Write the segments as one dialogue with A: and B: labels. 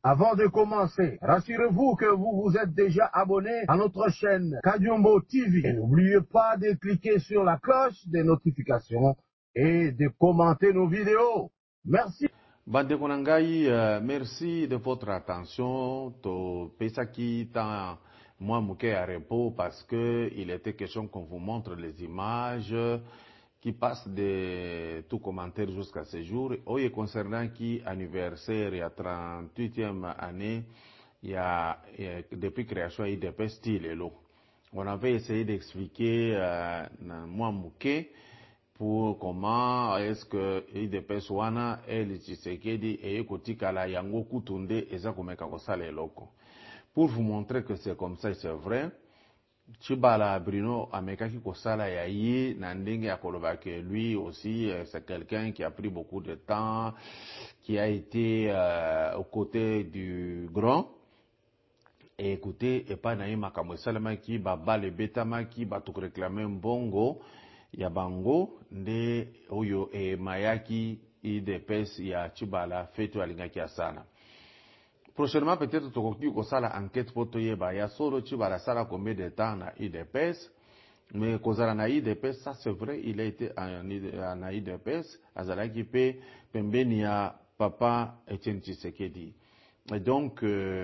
A: Avant de commencer, rassurez-vous que vous vous êtes déjà abonné à notre chaîne Kadiombo TV. Et n'oubliez pas de cliquer sur la cloche des notifications et de commenter nos vidéos. Merci.
B: Bande Konangai, merci de votre attention. To Pesaki tant moi mouké à repos parce que il était question qu'on vous montre les images qui passent de tout commentaire jusqu'à ce jour. Oui, concernant qui anniversaire, il y a 38e année, depuis création IDP style. On avait essayé d'expliquer moi mouké pour comment est-ce que IDPS wana el Tshisekedi et kotikala yango kutunde eza komeka kosala eloko. Pour vous montrer que c'est comme ça et c'est vrai, Tshibala Bruno amekaki kosala ya ye na ndenge ya koloba que lui aussi c'est quelqu'un qui a pris beaucoup de temps, qui a été aux côtés du grand. Et écoutez, et pas naï makambo esalemaki babale betamaki bato réclamer mbongo ya bango nde oyo mayaki IDPS ya Tshibala fetu alingaki asana. Prochainement peut-être tokoki kosala enquête po toyeba ya solo Tshibala sala combien de temps na IDPS, mais kozala na IDPS, ça c'est vrai, il a été na IDPS azalaki pe pembeni ya papa Etienne Tshisekedi. Et donc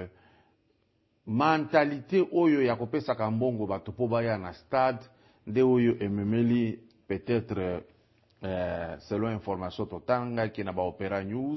B: mentalité oyo ya kopesaka mbongo bato po baya na stade nde oyo ememeli peut-être selon information totanga qui na ba Opera News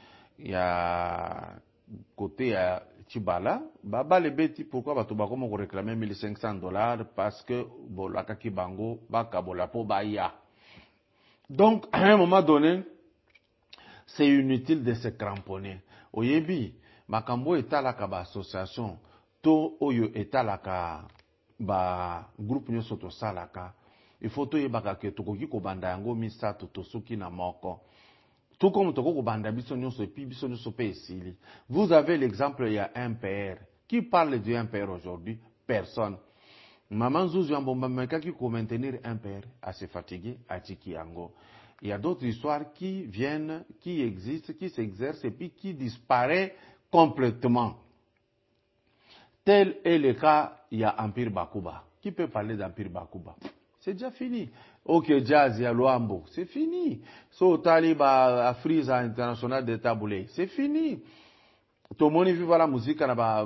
B: ya côté ya Tshibala babale beti pourquoi bato bakoma ko réclamer $1,500 parce que bolaka ki bango bakabola po baya. Donc à un moment donné c'est inutile de se cramponner. Oyebi makambo etalaka ba association to oyo etalaka ba groupe nyoso to salaka, il faut toyebaka ke tokoki kobanda yango misato tosuki na moko. Tout comme toko kobanda biso nyonso epi biso nyonso pe esili. Vous avez l'exemple, il y a un père. Qui parle du un père aujourd'hui? Personne. Maman Zouzou Ambomba mekaki ko maintenir un père à se fatiguer à tiki yango. Il y a d'autres histoires qui viennent, qui existent, qui s'exercent et puis qui disparaissent complètement. Tel est le cas, il y a Empire Bakuba. Qui peut parler d'Empire Bakuba? C'est déjà fini. Ok, Jazz, il y a Luambo. C'est fini. So, Taliba, Afriza International de Taboulé. C'est fini. Tout le monde vive la musique,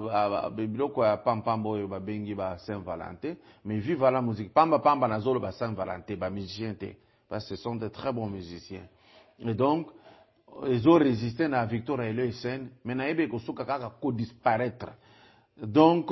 B: Pam Pambo, Bengi, Saint-Valentin. Mais vive la musique. Pamba Pamba, Nazolo, Saint-Valentin, musicien. Parce que ce sont de très bons musiciens. Et donc, ils ont résisté à la victoire et le SN. Mais Naïbe Kosuka Kaka disparaître. Donc,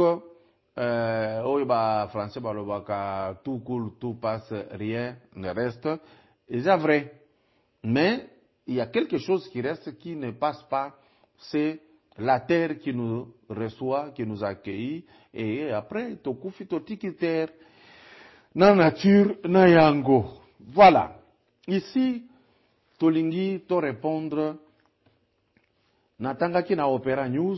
B: français, tout coule, tout passe, rien ne reste. Et c'est vrai. Mais il y a quelque chose qui reste, qui ne passe pas. C'est la terre qui nous reçoit, qui nous accueille. Et après, tokufi totiki terre, na nature, na yango. Voilà. Ici, tolingi, to répondre, natanga ki na Opera News,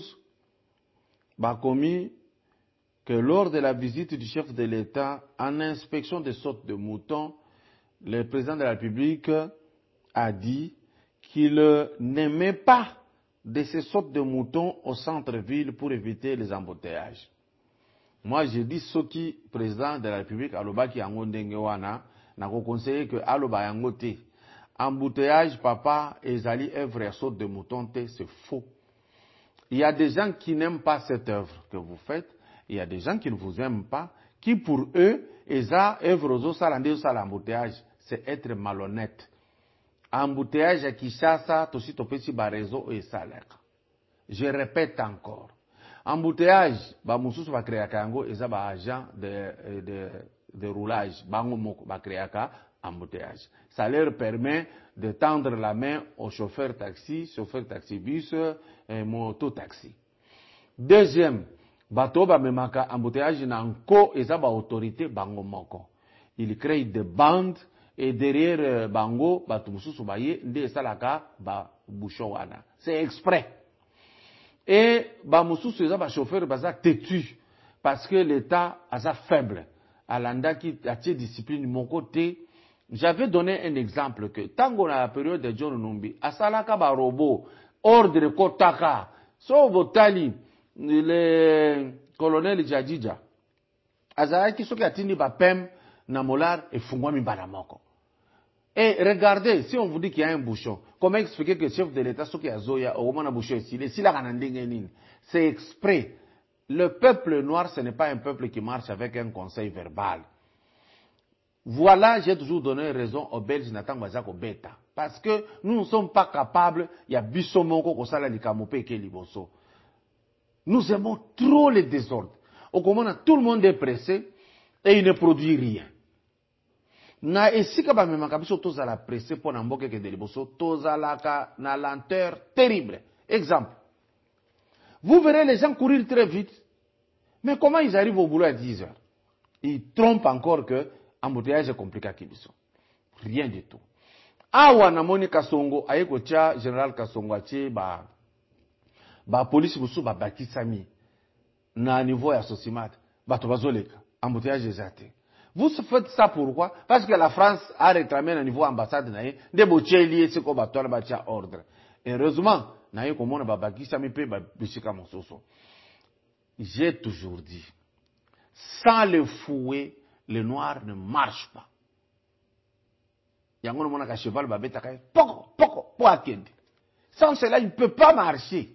B: commis que lors de la visite du chef de l'État en inspection des sortes de moutons, le président de la République a dit qu'il n'aimait pas de ces sortes de moutons au centre-ville pour éviter les embouteillages. Moi, j'ai dit ce qui, président de la République, aloba ki yango ndenge wana, na ko conseiller que aloba yango te. Embouteillage, papa, ezali œuvre ya sorte de mouton te, c'est faux. Il y a des gens qui n'aiment pas cette œuvre que vous faites. Il y a des gens qui ne vous aiment pas, qui pour eux, c'est être malhonnête. Embouteillage à Kinshasa, tosi topesi ba réseau et salaire. Je répète encore. Embouteillage, ba mususu ba créaka yango eza ba agent de roulage, bango moko ba créaka embouteillage. Ça leur permet de tendre la main aux chauffeurs taxi bus et moto taxi. Deuxième, bato ba memaka embouteillage na nko eza ba autorité bango moko. Il crée des bandes et derrière bango bato mususu baye nde esalaka ba bouchon wana. C'est exprès. Et ba mususu eza ba chauffeur baza têtu parce que l'état asa faible. Alanda ki atie discipline mon côté. J'avais donné un exemple que tango na la période de John Numbi asalaka ba robot ordre kotaka So botali le colonel Jadija azalaki soki atindi ba pem na molar et fungwami mbala moko. Et regardez, si on vous dit qu'il y a un bouchon, comment expliquer que le chef de l'État, ce qui a zoya, au moment d'un bouchon ici, c'est exprès. Le peuple noir, ce n'est pas un peuple qui marche avec un conseil verbal. Voilà, j'ai toujours donné raison aux Belges, Nathan Bazak, au Beta. Parce que nous ne sommes pas capables, il y a Bissomoko, Kosala, Likamope, et Keliboso. Nous aimons trop les désordres. Au moment, tout le monde est pressé et il ne produit rien. Na esika ba memaka biso tozala pressé pour na mboke ke deliboso tozalaka na lenteur terrible. Exemple. Vous verrez les gens courir très vite. Mais comment ils arrivent au boulot à 10 heures? Ils trompent encore que embouteillage est compliqué à Kibiso. Rien du tout. Awa na moni Kasongo ayeko tia général Kasongo atie ba police musu ba bakisami na niveau ya Sosimat ba to bazoleka embouteillage ezate. Vous faites ça pourquoi? Parce que la France a réclamé à niveau ambassade naïe de botier lié ce qu'on batoire batia ordre. Heureusement, naïe comme on a babaki ça me paie babishika mon soso. J'ai toujours dit, sans le fouet, le noir ne marche pas. Yangon mon a cheval babeta kay poko akende. Sans cela, il ne peut pas marcher.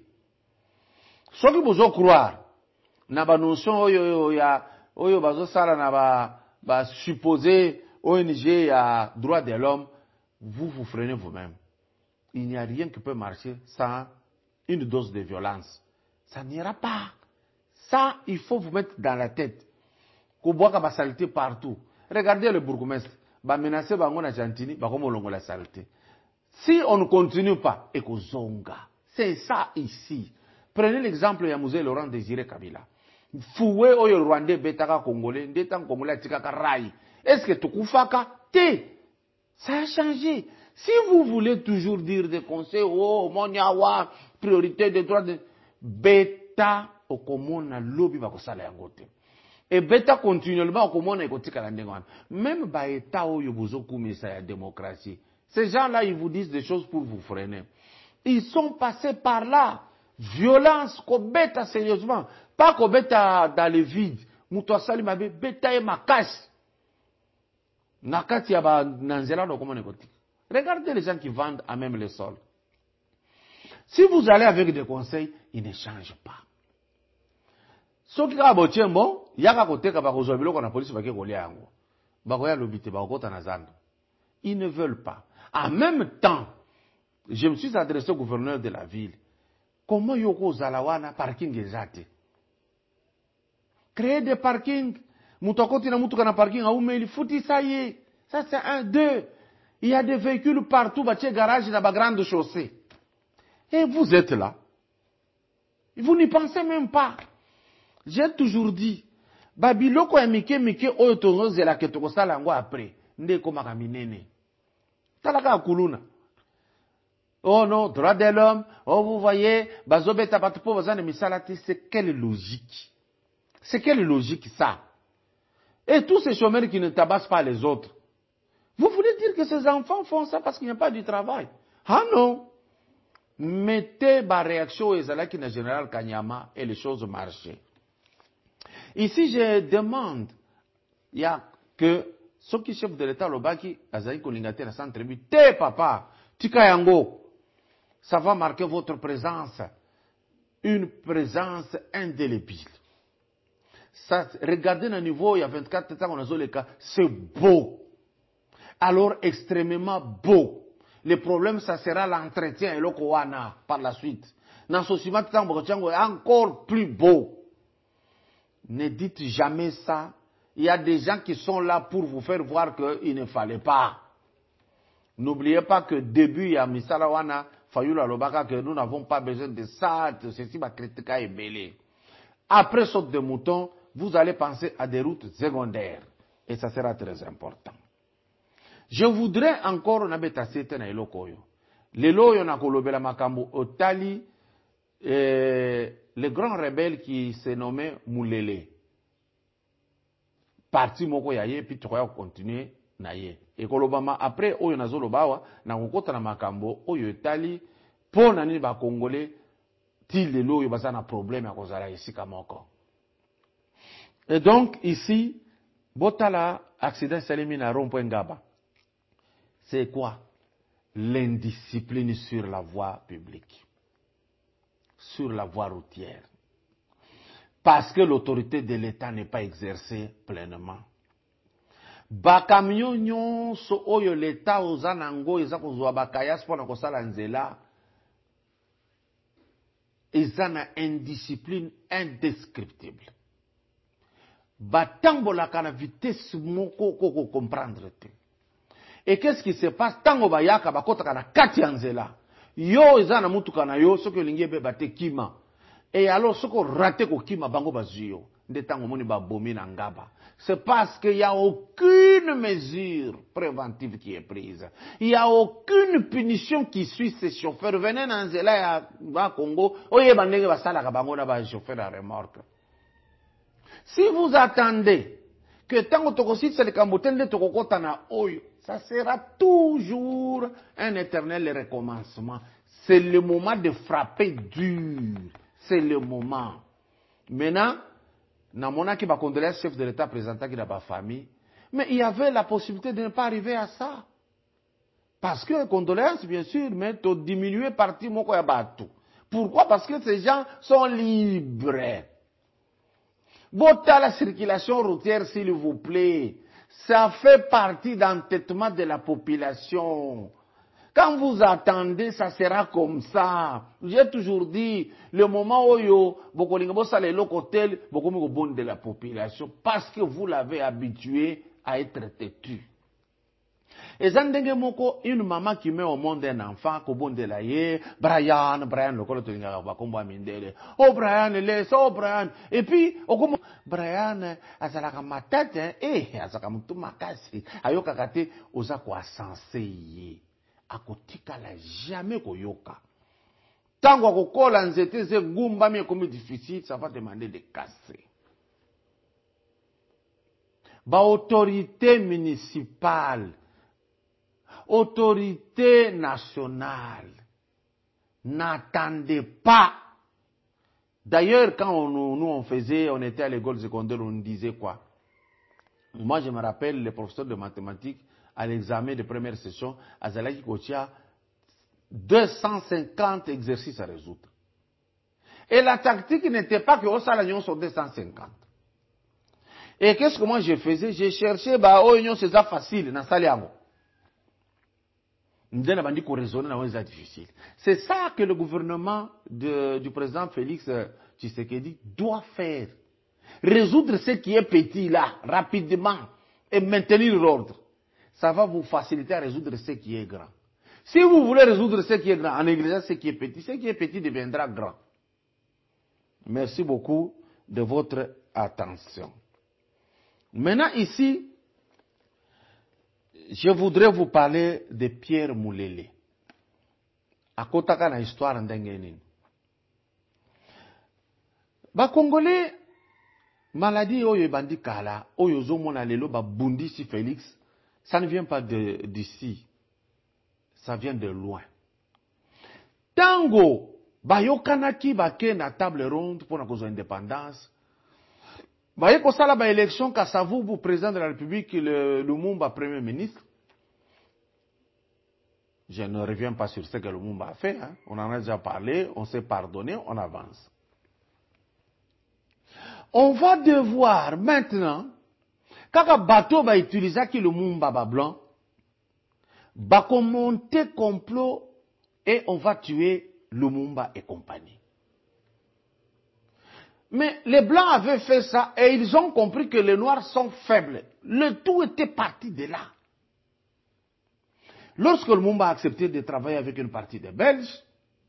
B: Ce qui vous croire, na ba notion oyo bazo sala na ba supposé ONG à droit de l'homme, vous vous freinez vous-même. Il n'y a rien qui peut marcher sans une dose de violence. Ça n'ira pas. Ça, il faut vous mettre dans la tête. Kouboaka ba saleté partout. Regardez le bourgmestre. Ba menacer bango na Jantini, ba komo longo la saleté. Si on ne continue pas, ekozonga. C'est ça ici. Prenez l'exemple de Yamouzé Laurent Désiré Kabila. Foué oyo Rwandais betaka Congolais, ndetan Congolais tikaka rai. Est-ce que tukufaka? Te. Ça a changé. Si vous voulez toujours dire des conseils, oh, monyawa, priorité des droits de beta, okomona lobby bakosala yangote. Et beta continuellement okomona ekotika la ndengo. Même ba état oyo bozokumisa ya démocratie. Ces gens-là, ils vous disent des choses pour vous freiner. Ils sont passés par là. Violence, kobeta sérieusement. Pas kobeta dans le vide. Moutoua Salimabe, beta et makas. Nakati yaba nanzela do comment négotique. Regardez les gens qui vendent à même le sol. Si vous allez avec des conseils, ils ne changent pas. Ce qui a botié bon, yaka koteka ba kozobilo ko na police ba ke kolia yango. Ba koya lobité ba kota na zando. Ils ne veulent pas. En même temps, je me suis adressé au gouverneur de la ville. Comment yoko zalawana parking ezate? Créer des parkings. Moutokoti na moutuka na parking a oumeli fouti ça y est. Ça c'est un, deux. Il y a des véhicules partout, bâtir garage dans la grande chaussée. Et vous êtes là. Vous n'y pensez même pas. J'ai toujours dit, Babiloko emike mike oyotono zela ketoko salango après. Nde koma kaminene. Talaka kuluna. Oh non, droit de l'homme. Oh, vous voyez, bazobeta patupo bazane misalati, c'est quelle logique? C'est quelle logique ça? Et tous ces chômeurs qui ne tabassent pas les autres. Vous voulez dire que ces enfants font ça parce qu'il n'y a pas du travail? Ah non. Mettez ma réaction aux Ezalaki na général Kanyama et les choses marchaient. Ici, je demande, il y a que ceux qui chef de l'État Lobaki, Azaï Kolingate na centre tribu, te papa, Tikayango, ça va marquer votre présence, une présence indélébile. Ça, regardez le niveau, il y a 24 ans, on a zo les cas, c'est beau. Alors extrêmement beau. Le problème, ça sera l'entretien et le koana par la suite. Dans ce cinéma, encore plus beau. Ne dites jamais ça. Il y a des gens qui sont là pour vous faire voir qu'il ne fallait pas. N'oubliez pas que début, il y a Misalawana, Fayula Lobaka, que nous n'avons pas besoin de ça, de ceci, ma critique est belé. Après saute de mouton, vous allez penser à des routes secondaires. Et ça sera très important. Je voudrais encore nabeta sete na eloko oyo. Lelo yo na kolobela makambo otali le grand rebelle qui se nommait Moulele. Parti moko ya ye puis tokoya continuer na ye. Et kolobama après oyo nazolobawa na kokota na makambo oyo etali pona nini ba congolais Til de l'eau, il y a un problème à cause de la ici kamoko. Et donc, ici, Botala, accident salimina rond-point Ngaba. C'est quoi? L'indiscipline sur la voie publique. Sur la voie routière. Parce que l'autorité de l'État n'est pas exercée pleinement. Bakamyo nyonso oyo l'État oza nango eza kozwa bakayas pona kosala nzela. Eza na indiscipline indescriptible. Batambolaka na vitesse moko koko comprendre te. Et qu'est-ce qui se passe? Tango bayaka bakotaka na kati ya nzela. Yo eza na mutuka na yo soki olingi ebeba te kima. Et alors soko rate ko kima bango bazuyo. Nde tango moni babomi na Ngaba. C'est parce qu'il n'y a aucune mesure préventive qui est prise. Il n'y a aucune punition qui suit ces chauffeurs. Venez dans nzela ya Congo, oye bandenge basalaka bango na ba chauffeur à remorque. Si vous attendez que tango tokosi se le kambotende tokokota na oyo, ça sera toujours un éternel recommencement. C'est le moment de frapper dur. C'est le moment. Maintenant, na monaki ba condoléances chef de l'État présentant qui n'a pas famille, mais il y avait la possibilité de ne pas arriver à ça. Parce que condoléances, bien sûr, mais tu diminuer partie moko ya batu. Pourquoi? Parce que ces gens sont libres. Bota la circulation routière, s'il vous plaît. Ça fait partie d'entêtement de la population. Quand vous attendez, ça sera comme ça. J'ai toujours dit, le moment où beaucoup de la population, parce que vous l'avez habitué à être têtu. Et zandenge moko, une maman qui met au monde un enfant, kobonde la ye, Brian, le kolo to linga bakombo amindele. Oh Brian, laisse, oh Brian. Et puis, okomo, Brian, azalaka matate, azaka mutu makasi. Ayoka kate, oza kwa sensé ye. Akotikala jamais koyoka. Tango akokola nzete ze gumba mi comme difficile, ça va demander de casser. Ba autorité municipale, autorité nationale, n'attendez pas. D'ailleurs, quand on était à l'école secondaire, on disait quoi? Moi, je me rappelle, le professeur de mathématiques, à l'examen de première session, à Zalaki Kotia, 250 exercices à résoudre. Et la tactique n'était pas que au salon sur 250. Et qu'est-ce que moi je faisais? J'ai cherché, c'est ça facile, dans Saliamo. C'est ça que le gouvernement du président Félix Tshisekedi doit faire. Résoudre ce qui est petit là, rapidement, et maintenir l'ordre. Ça va vous faciliter à résoudre ce qui est grand. Si vous voulez résoudre ce qui est grand en négligeant ce qui est petit deviendra grand. Merci beaucoup de votre attention. Maintenant ici, je voudrais vous parler de Pierre Moulele. À Kotaka na histoire ndengenin. Ba Congolais, maladie oyo bandi kala, oyo zomona lelo ba bundi si Félix, ça ne vient pas d'ici. Ça vient de loin. Tango, ba yokanaki ba ke na table ronde pour la cause de l'indépendance. Ba yeko sala ba élection Kasavubu président de la République, le Lumumba premier ministre. Je ne reviens pas sur ce que Lumumba a fait. Hein. On en a déjà parlé, on s'est pardonné, on avance. On va devoir maintenant, quand bateau va utiliser qui Lumumba ba blanc, va monter complot et on va tuer Lumumba et compagnie. Mais les Blancs avaient fait ça et ils ont compris que les Noirs sont faibles. Le tout était parti de là. Lorsque Lumumba a accepté de travailler avec une partie des Belges,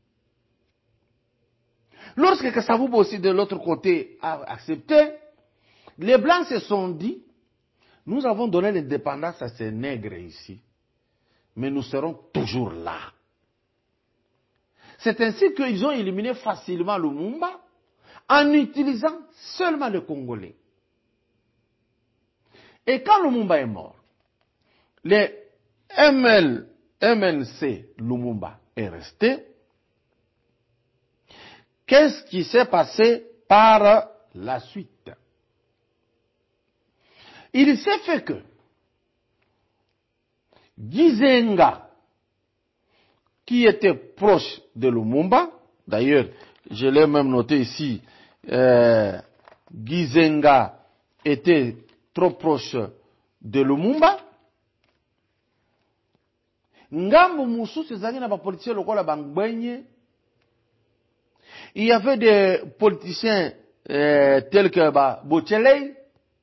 B: lorsque Kasavubu aussi de l'autre côté a accepté, les Blancs se sont dit, nous avons donné l'indépendance à ces nègres ici, mais nous serons toujours là. C'est ainsi qu'ils ont éliminé facilement Lumumba en utilisant seulement le Congolais. Et quand Lumumba est mort, le MNC Lumumba est resté. qu'est-ce qui s'est passé par la suite? Il s'est fait que Gizenga, qui était proche de Lumumba, d'ailleurs, je l'ai même noté ici, Gizenga était trop proche de Lumumba. Ngambo mususu ezali na ba politiciens lokola Bangbenye. Il y avait des politiciens tels que Bochelei.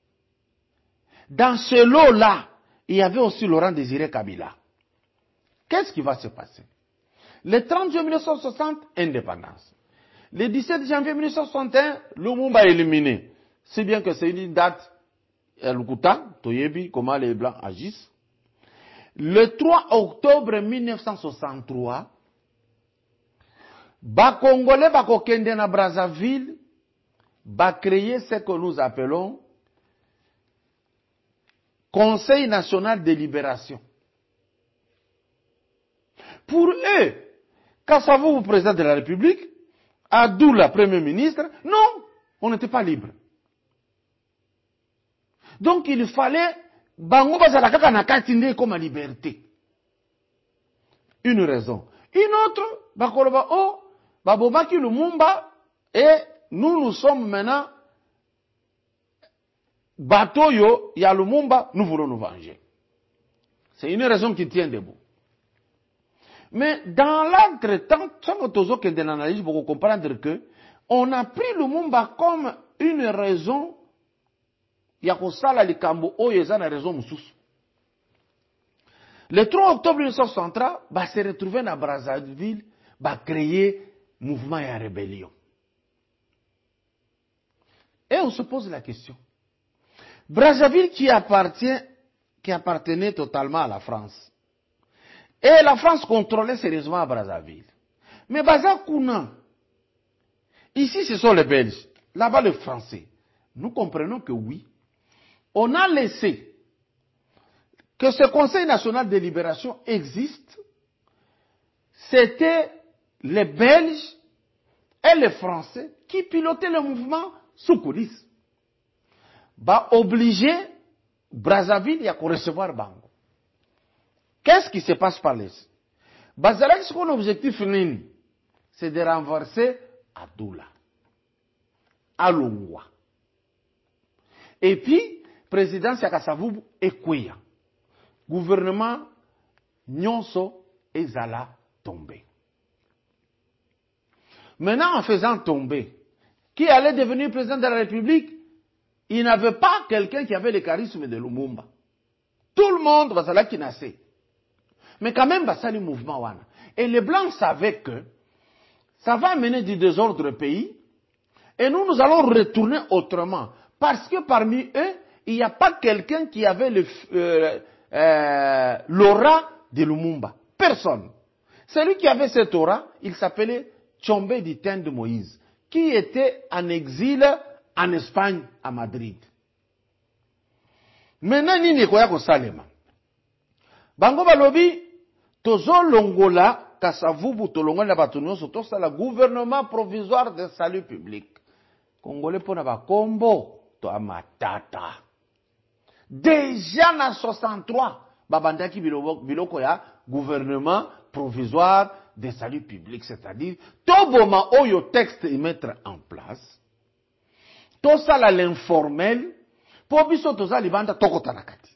B: Dans ce lot-là, il y avait aussi Laurent Désiré Kabila. Qu'est-ce qui va se passer? Le 30 juin 1960, indépendance. Le 17 janvier 1961, Lumumba est éliminé. C'est bien que c'est une date, Lukuta, Toyebi, comment les Blancs agissent. Le 3 octobre 1963, Congolais Bakokende na Brazzaville, créer ce que nous appelons Conseil national de libération. Pour eux, Kasavubu, président de la République, Adoula, premier ministre, non, on n'était pas libre. Donc il fallait Bango Bazalaka Nakatinde comme à liberté. Une raison. Une autre, Bakoloba, oh, Babobaki Lumumba, et nous sommes maintenant Batoyo, ya Lumumba, nous voulons nous venger. C'est une raison qui tient debout. Mais dans l'entretemps, sans que une analyse pour comprendre que on a pris Lumumba comme une raison, Yakosala Likambo, Oyezana raison Moussous. Le 3 octobre 1963, se retrouver à Brazzaville, créer mouvement et rébellion. Et on se pose la question. Brazzaville qui appartenait totalement à la France. Et la France contrôlait sérieusement Brazzaville. Mais Bazakouna, ici ce sont les Belges, là-bas les Français. Nous comprenons que oui, on a laissé que ce Conseil national de libération existe. C'était les Belges et les Français qui pilotaient le mouvement sous coulisses. Obligé Brazzaville à recevoir Bango. Qu'est-ce qui se passe par les Bazalak, son objectif c'est de renverser Adoula, Alongwa. Et puis, président Kasavubu Ekweya. Gouvernement Nyonso Ezala tombé. Maintenant, en faisant tomber, qui allait devenir président de la République? Il n'avait pas quelqu'un qui avait le charisme de Lumumba. Tout le monde va là qui naissait. Mais quand même, ça le mouvement wana. Et les Blancs savaient que ça va amener du désordre au pays. Et nous allons retourner autrement. Parce que parmi eux, il n'y a pas quelqu'un qui avait l'aura de Lumumba. Personne. Celui qui avait cette aura, il s'appelait Tchombe Ditène de Moïse, qui était en exil en Espagne, à Madrid. Maintenant, nini koya ko salema. Bango balobi, tozo longola, Kasavubu tolongola batunyo soto sala gouvernement provisoire de salut public. Congolais pona ba kombo, to amatata. Déjà en 63, babandaki biloko ya gouvernement provisoire de salut public, c'est-à-dire, toboma oyo texte y mettre en place. Tout ça, l'informel, pour biso toza libanda tokota nakati.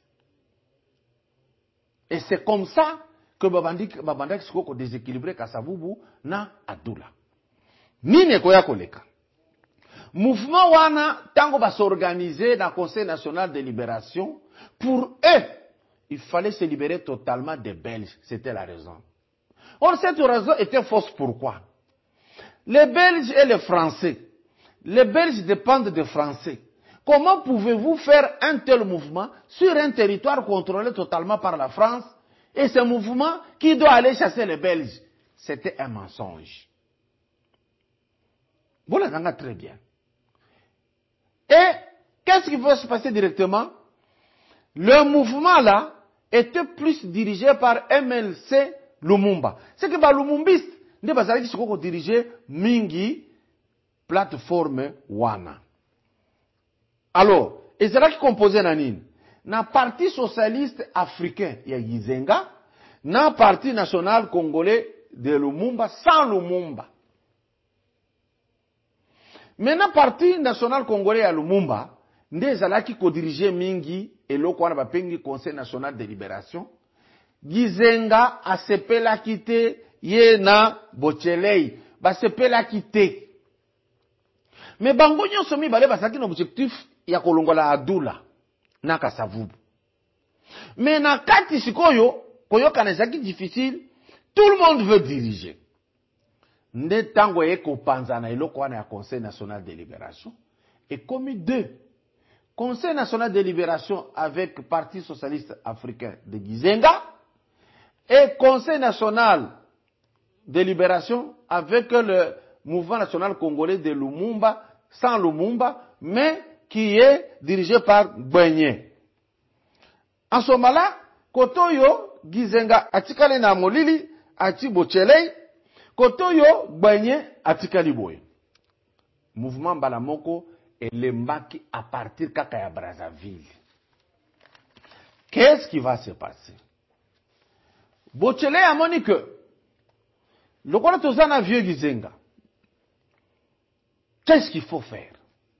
B: Et c'est comme ça que babandaki sikoko déséquilibré Kasavubu na Adoula. Nini koya koleka. Mouvement wana tango va s'organiser dans le Conseil national de libération. Pour eux, il fallait se libérer totalement des Belges. C'était la raison. Or, cette raison était fausse. Pourquoi? Les Belges et les Français. Les Belges dépendent des Français. Comment pouvez-vous faire un tel mouvement sur un territoire contrôlé totalement par la France et ce mouvement qui doit aller chasser les Belges? C'était un mensonge. Vous l'entendez très bien. Et qu'est-ce qui va se passer directement? Le mouvement là était plus dirigé par MLC Lumumba. C'est que Lumumbiste ne va pas dirigé Mingi plateforme wana. Alors, ezalaki composé na nini? Na parti socialiste africain ya Gizenga, na parti national congolais de Lumumba sans Lumumba. Maintenant, parti national congolais ya Lumumba, nde ezalaki ko diriger mingi eloko wana bapengi Conseil national de libération. Gizenga asepelaki te ye na Bochelei, basepelaki te. Mais bango nyonso mibale bazalaki na objectif ya kolongola Adula na Kasavubu. Mais na kati sikoyo koyoka na ezalaki difficile, tout le monde veut diriger. Nde tango eko panza na eloko wana ya Conseil national de libération et comme deux Conseil national de libération avec Parti socialiste africain de Gizenga et Conseil national de libération avec le mouvement national congolais de Lumumba, sans Lumumba, mais qui est dirigé par Gbenye. En ce moment-là, Kotoyo, Gizenga, atikale na molili, ati Bochelei, Kotoyo, Gbenye, atikali boye. Mouvement Balamoko et l'embaki à partir kaka ya Brazzaville. Qu'est-ce qui va se passer? Bochelei a moni que le quoi tozana vieux Gizenga. Qu'est-ce qu'il faut faire?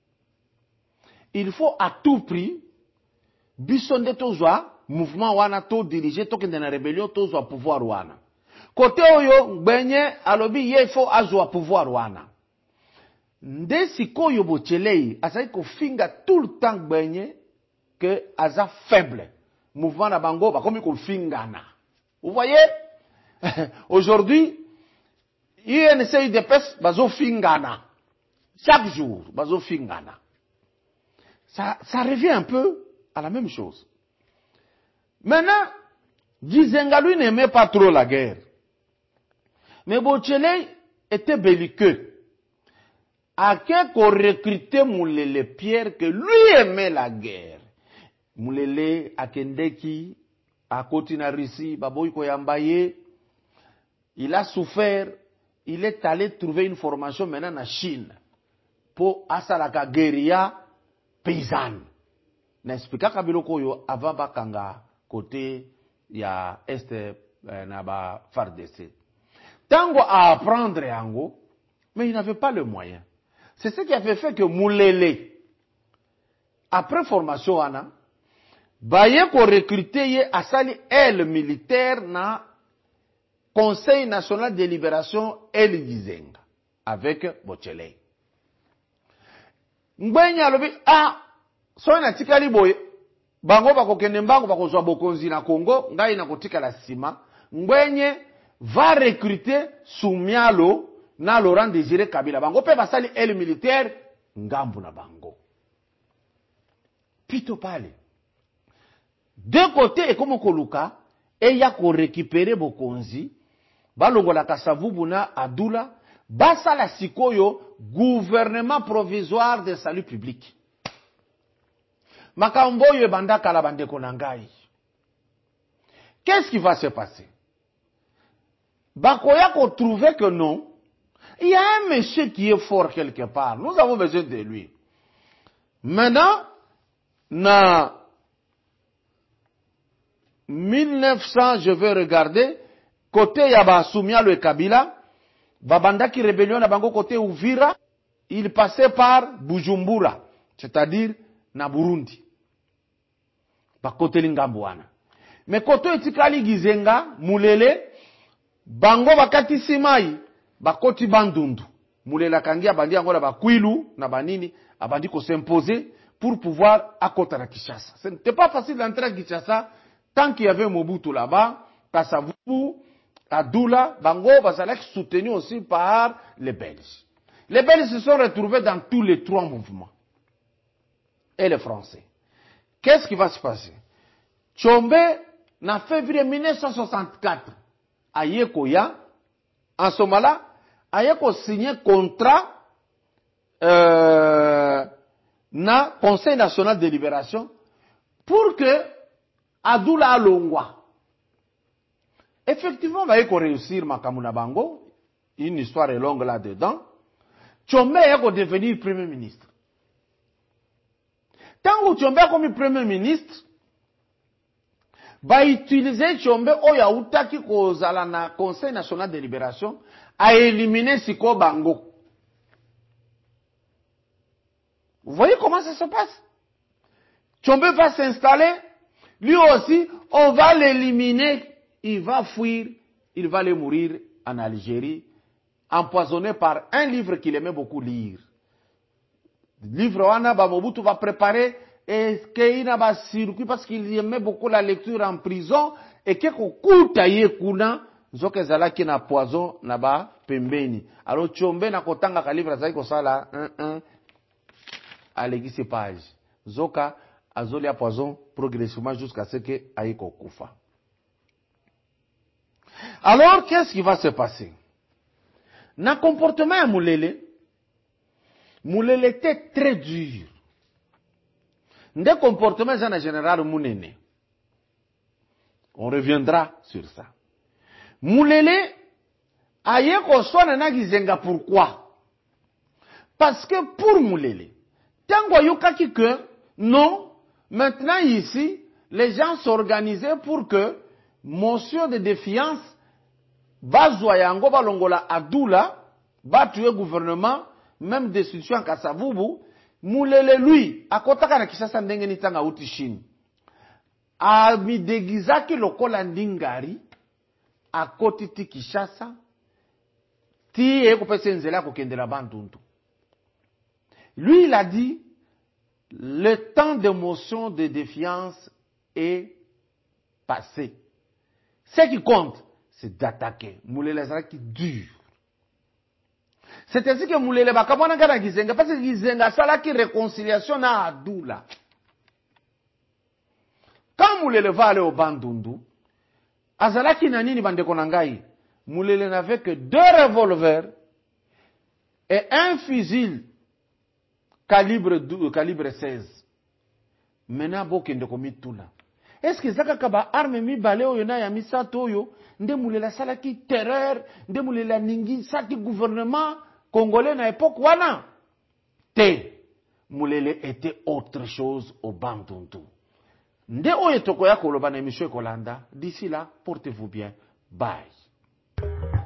B: Il faut à tout prix bisonde tozwa mouvement wana to diriger to kende na rébellion tozwa pouvoir wana. Côté oyo Gbenye alobi ye faut azwa pouvoir wana. Nde sikoyo Bochelei azali ko finga tout le temps Gbenye que aza faible. Mouvement na bango ba komi ko fingana. Vous voyez? Aujourd'hui, UNC UDPS bazo fingana. Chaque jour, bazo fingana. Ça revient un peu à la même chose. Maintenant, Gizenga lui n'aimait pas trop la guerre. Mais Bochelei était belliqueux. À quel qu'on recrutait Moulele Pierre que lui aimait la guerre. Moulele Akendeki, à Kotina Russie, Baboy Koyambaye, il a souffert, il est allé trouver une formation maintenant en Chine pour Asalaka guérilla paysanne. N'explique pas biloko yo avant bakanga côté ya est na ba FARDC. Tango à apprendre yango, mais il n'avait pas le moyen. C'est ce qui avait fait que Moulele, après formation ana, baye ko recruter ye asali aile militaire na Conseil national de libération El Gizenga avec Bochelei. Ngbenye alobi so na tikali boye bango bakokende mbango bakozwa bokonzi na Congo ngai na kotika la sima. Ngbenye va recruter Soumialo na Laurent Désiré Kabila bango pe basali aile militaire ngambu na bango. Pito pale. De côté et comme Koluka, et ya ko récupérer bokonzi, balongola Kasavubu na Adula, basa la sikoyo gouvernement provisoire de salut public. Makamboyo banda kala bandeko nangai. Qu'est-ce qui va se passer? Bakoya ko trouver que non, il y a un monsieur qui est fort quelque part. Nous avons besoin de lui. Maintenant, na 1900, je vais regarder, côté Yaba Soumialo et Kabila, Babanda qui rébellion na bango côté Uvira, il passait par Bujumbura, c'est-à-dire na Burundi. Ba côté Lingambouana. Mais côté Etikali Gizenga, Moulele, bango bakati simai, ba côté Bandundu. Moulele kangia bandi angola ba Kwilu na banini, abandi ko s'imposer pour pouvoir accoter à Kinshasa. Ce n'était pas facile d'entrer à Kinshasa tant qu'il y avait Mobutu là-bas, Kasavubu, Adula, Bango, Bazalek soutenu aussi par les Belges. Les Belges se sont retrouvés dans tous les trois mouvements. Et les Français. Qu'est-ce qui va se passer? Tchombe, en février 1964, à Yekoya, en ce moment-là, a Yeko signé contrat na Conseil national de libération pour que Adula Longwa. Effectivement, va Yeko réussir Makamuna Bango. Une histoire est longue là-dedans. Tchombe est devenir premier ministre. Tant que Tchombe est comme premier ministre, va utiliser Tchombe oya utaki kozala na Conseil national de libération à éliminer Siko Bango. Vous voyez comment ça se passe? Tchombe va s'installer, lui aussi, on va l'éliminer, il va fuir, il va aller mourir en Algérie, empoisonné par un livre qu'il aimait beaucoup lire. Le livre Wana Mobutu va préparer et qu'il n'a pas circuit parce qu'il aimait beaucoup la lecture en prison et qu'il kuta kuna zoke zalaki na poison na ba pembeni. Alors Tchombe na kotanga ka livre zaki ko sala alegi ces pages. Zoka azoli a poison progressivement jusqu'à ce que aiko kufa. Alors qu'est-ce qui va se passer? Na comportement ya Moulele était très dur. Nde comportement en général Mounene. On reviendra sur ça. Moulele aye ko sona na gizenga pourquoi? Parce que pour Moulele, tango yokaki que non, maintenant ici, les gens s'organisaient pour que motion de défiance bazwa yango balongola adula ba tuer gouvernement même destitution en Kasavubu. Moulele lui akotaka na Kinshasa ndenge nitanga uti Chine a mi degizaki lokola ndingari akotiti Kinshasa ti ekopesa nzela kokendela bandundu. Lui il a dit le temps de motion de défiance est passé. Ce qui compte c'est d'attaquer. Moulele zaki dur. C'est ainsi que Moulele bakamwana kana Gizenga parce que Gizenga sala qui réconciliation na Adoula. Quand Moulele va aller au Bandundu, azalaki na nini bandeko nangai? Moulele n'avait que 2 revolvers et un fusil calibre 16. Maintenant bokende komitula. Est-ce que zaka kaba arme mi bale oyo na ya misato oyo nde Moulele sala ki terreur, nde Moulele ningi saki gouvernement congolais na époque wana? Te. Moulele était autre chose au Bandundu. Nde oyo toko ya koloba na émission Kolanda. D'ici là, portez-vous bien. Bye.